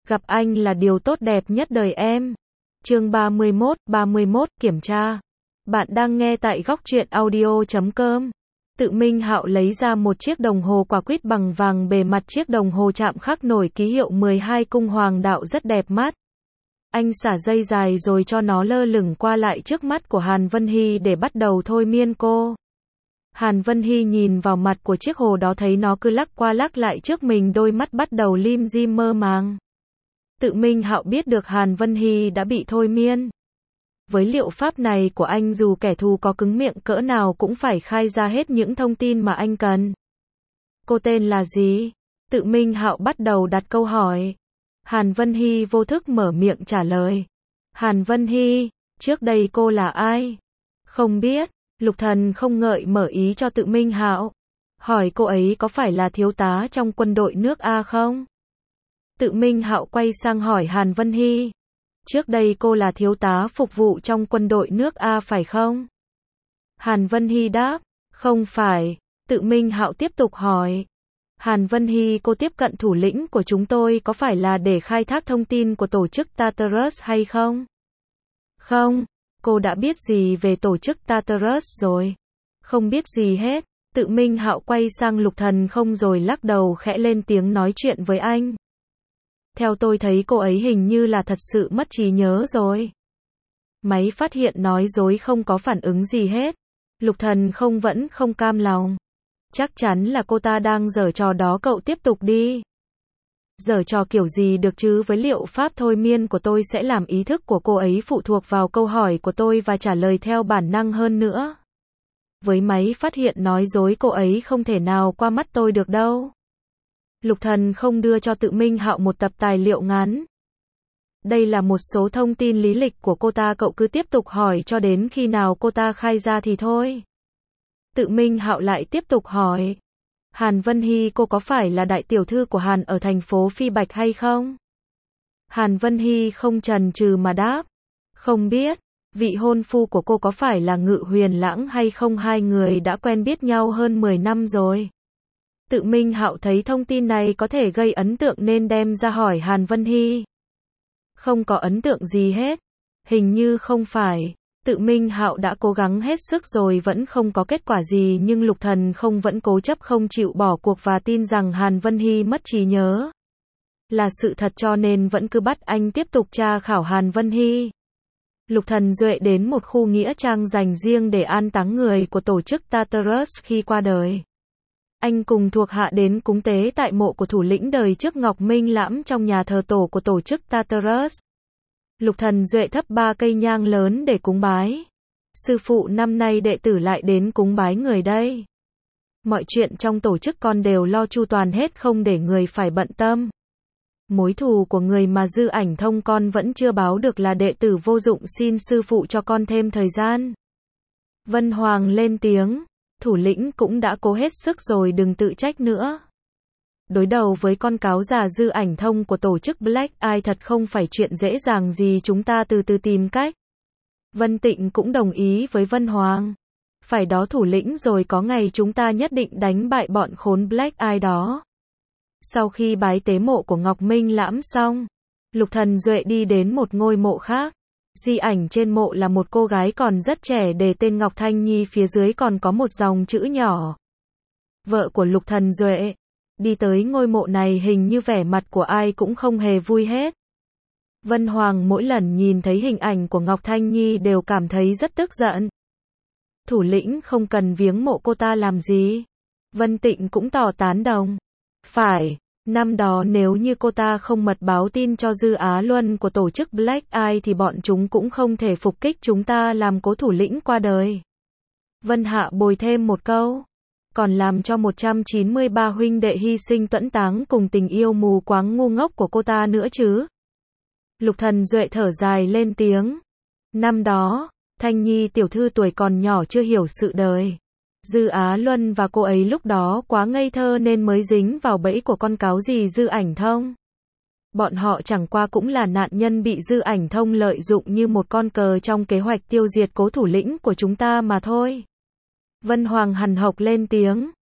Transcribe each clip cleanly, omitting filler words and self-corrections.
Gặp anh là điều tốt đẹp nhất đời em. Chương 31, kiểm tra. Bạn đang nghe tại góc truyện audio.com. Tự Minh Hạo lấy ra một chiếc đồng hồ quả quýt bằng vàng, bề mặt chiếc đồng hồ chạm khắc nổi ký hiệu 12 cung hoàng đạo rất đẹp mắt. Anh xả dây dài rồi cho nó lơ lửng qua lại trước mắt của Hàn Vân Hy để bắt đầu thôi miên cô. Hàn Vân Hy nhìn vào mặt của chiếc hồ đó, thấy nó cứ lắc qua lắc lại trước mình, đôi mắt bắt đầu lim dim mơ màng. Tự Minh Hạo biết được Hàn Vân Hy đã bị thôi miên. Với liệu pháp này của anh, dù kẻ thù có cứng miệng cỡ nào cũng phải khai ra hết những thông tin mà anh cần. Cô tên là gì? Tự Minh Hạo bắt đầu đặt câu hỏi. Hàn Vân Hy vô thức mở miệng trả lời. Hàn Vân Hy, trước đây cô là ai? Không biết. Lục Thần không ngợi mở ý cho Tự Minh Hạo. Hỏi cô ấy có phải là thiếu tá trong quân đội nước A không? Tự Minh Hạo quay sang hỏi Hàn Vân Hy. Trước đây cô là thiếu tá phục vụ trong quân đội nước A phải không? Hàn Vân Hy đáp. Không phải. Tự Minh Hạo tiếp tục hỏi. Hàn Vân Hy, cô tiếp cận thủ lĩnh của chúng tôi có phải là để khai thác thông tin của tổ chức Tartarus hay không? Không. Cô đã biết gì về tổ chức Tartarus rồi? Không biết gì hết. Tự Minh Hạo quay sang Lục Thần không rồi lắc đầu khẽ lên tiếng nói chuyện với anh. Theo tôi thấy cô ấy hình như là thật sự mất trí nhớ rồi. Máy phát hiện nói dối không có phản ứng gì hết. Lục Thần vẫn không cam lòng. Chắc chắn là cô ta đang giở trò đó, cậu tiếp tục đi. Giở trò kiểu gì được chứ, với liệu pháp thôi miên của tôi sẽ làm ý thức của cô ấy phụ thuộc vào câu hỏi của tôi và trả lời theo bản năng hơn nữa. Với máy phát hiện nói dối cô ấy không thể nào qua mắt tôi được đâu. Lục Thần không đưa cho Tự Minh Hạo một tập tài liệu ngắn. Đây là một số thông tin lý lịch của cô ta, cậu cứ tiếp tục hỏi cho đến khi nào cô ta khai ra thì thôi. Tự Minh Hạo lại tiếp tục hỏi. Hàn Vân Hy, cô có phải là đại tiểu thư của Hàn ở thành phố Phi Bạch hay không? Hàn Vân Hy không chần chừ mà đáp. Không biết. Vị hôn phu của cô có phải là Ngự Huyền Lãng hay không? Hai người đã quen biết nhau hơn 10 năm rồi. Tự Minh Hạo thấy thông tin này có thể gây ấn tượng nên đem ra hỏi Hàn Vân Hy. Không có ấn tượng gì hết. Hình như không phải. Tự Minh Hạo đã cố gắng hết sức rồi vẫn không có kết quả gì, nhưng Lục Thần vẫn cố chấp không chịu bỏ cuộc và tin rằng Hàn Vân Hy mất trí nhớ là sự thật, cho nên vẫn cứ bắt anh tiếp tục tra khảo Hàn Vân Hy. Lục Thần Duệ đến một khu nghĩa trang dành riêng để an táng người của tổ chức Tartarus khi qua đời. Anh cùng thuộc hạ đến cúng tế tại mộ của thủ lĩnh đời trước Ngọc Minh Lãm trong nhà thờ tổ của tổ chức Tartarus. Lục Thần Duệ thắp 3 cây nhang lớn để cúng bái. Sư phụ, năm nay đệ tử lại đến cúng bái người đây. Mọi chuyện trong tổ chức con đều lo chu toàn hết, không để người phải bận tâm. Mối thù của người mà Dư Ảnh Thông con vẫn chưa báo được là đệ tử vô dụng, xin sư phụ cho con thêm thời gian. Vân Hoàng lên tiếng. Thủ lĩnh cũng đã cố hết sức rồi, đừng tự trách nữa. Đối đầu với con cáo già Dư Ảnh Thông của tổ chức Black Eye thật không phải chuyện dễ dàng gì, chúng ta từ từ tìm cách. Vân Tịnh cũng đồng ý với Vân Hoàng. Phải đó thủ lĩnh, rồi có ngày chúng ta nhất định đánh bại bọn khốn Black Eye đó. Sau khi bái tế mộ của Ngọc Minh Lãm xong, Lục Thần Duệ đi đến một ngôi mộ khác. Di ảnh trên mộ là một cô gái còn rất trẻ, đề tên Ngọc Thanh Nhi, phía dưới còn có một dòng chữ nhỏ. Vợ của Lục Thần Duệ. Đi tới ngôi mộ này, hình như vẻ mặt của ai cũng không hề vui hết. Vân Hoàng mỗi lần nhìn thấy hình ảnh của Ngọc Thanh Nhi đều cảm thấy rất tức giận. Thủ lĩnh không cần viếng mộ cô ta làm gì. Vân Tịnh cũng tỏ tán đồng. Phải, năm đó nếu như cô ta không mật báo tin cho Dư Á Luân của tổ chức Black Eye thì bọn chúng cũng không thể phục kích chúng ta làm cố thủ lĩnh qua đời. Vân Hạ bồi thêm một câu. Còn làm cho 193 huynh đệ hy sinh tuẫn táng cùng tình yêu mù quáng ngu ngốc của cô ta nữa chứ. Lục Thần Duệ thở dài lên tiếng. Năm đó, Thanh Nhi tiểu thư tuổi còn nhỏ chưa hiểu sự đời. Dư Á Luân và cô ấy lúc đó quá ngây thơ nên mới dính vào bẫy của con cáo gì Dư Ảnh Thông. Bọn họ chẳng qua cũng là nạn nhân bị Dư Ảnh Thông lợi dụng như một con cờ trong kế hoạch tiêu diệt cố thủ lĩnh của chúng ta mà thôi. Vân Hoàng hằn học lên tiếng.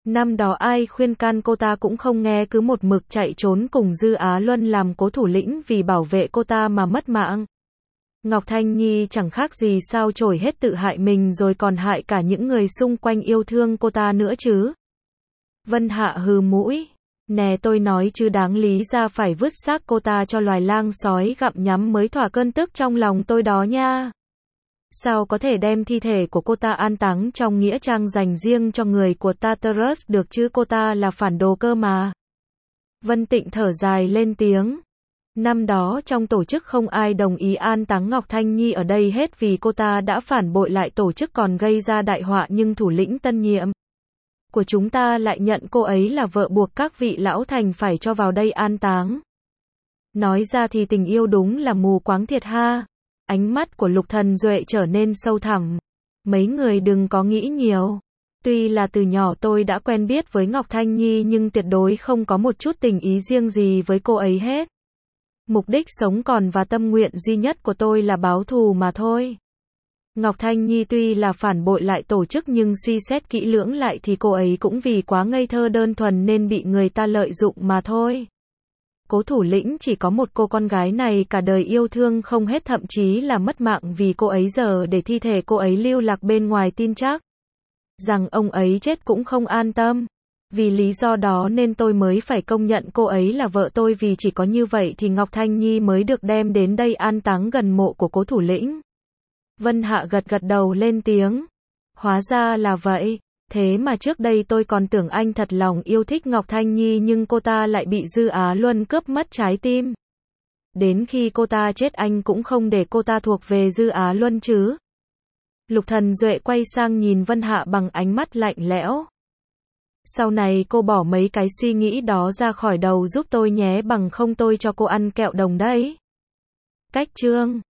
Năm đó ai khuyên can cô ta cũng không nghe, cứ một mực chạy trốn cùng Dư Á Luân làm cố thủ lĩnh vì bảo vệ cô ta mà mất mạng. Ngọc Thanh Nhi chẳng khác gì sao chổi hết, tự hại mình rồi còn hại cả những người xung quanh yêu thương cô ta nữa chứ. Vân Hạ hừ mũi. Nè tôi nói chứ đáng lý ra phải vứt xác cô ta cho loài lang sói gặm nhắm mới thỏa cơn tức trong lòng tôi đó nha. Sao có thể đem thi thể của cô ta an táng trong nghĩa trang dành riêng cho người của Tartarus được chứ, cô ta là phản đồ cơ mà. Vân Tịnh thở dài lên tiếng. Năm đó trong tổ chức không ai đồng ý an táng Ngọc Thanh Nhi ở đây hết vì cô ta đã phản bội lại tổ chức còn gây ra đại họa, nhưng thủ lĩnh tân nhiệm của chúng ta lại nhận cô ấy là vợ, buộc các vị lão thành phải cho vào đây an táng. Nói ra thì tình yêu đúng là mù quáng thiệt ha. Ánh mắt của Lục Thần Duệ trở nên sâu thẳm. Mấy người đừng có nghĩ nhiều. Tuy là từ nhỏ tôi đã quen biết với Ngọc Thanh Nhi nhưng tuyệt đối không có một chút tình ý riêng gì với cô ấy hết. Mục đích sống còn và tâm nguyện duy nhất của tôi là báo thù mà thôi. Ngọc Thanh Nhi tuy là phản bội lại tổ chức nhưng suy xét kỹ lưỡng lại thì cô ấy cũng vì quá ngây thơ đơn thuần nên bị người ta lợi dụng mà thôi. Cố thủ lĩnh chỉ có một cô con gái này cả đời yêu thương không hết, thậm chí là mất mạng vì cô ấy, giờ để thi thể cô ấy lưu lạc bên ngoài tin chắc rằng ông ấy chết cũng không an tâm. Vì lý do đó nên tôi mới phải công nhận cô ấy là vợ tôi, vì chỉ có như vậy thì Ngọc Thanh Nhi mới được đem đến đây an táng gần mộ của cố thủ lĩnh. Vân Hạ gật gật đầu lên tiếng. Hóa ra là vậy. Thế mà trước đây tôi còn tưởng anh thật lòng yêu thích Ngọc Thanh Nhi nhưng cô ta lại bị Dư Á Luân cướp mất trái tim. Đến khi cô ta chết anh cũng không để cô ta thuộc về Dư Á Luân chứ. Lục Thần Duệ quay sang nhìn Vân Hạ bằng ánh mắt lạnh lẽo. Sau này cô bỏ mấy cái suy nghĩ đó ra khỏi đầu giúp tôi nhé, bằng không tôi cho cô ăn kẹo đồng đấy. Cách chương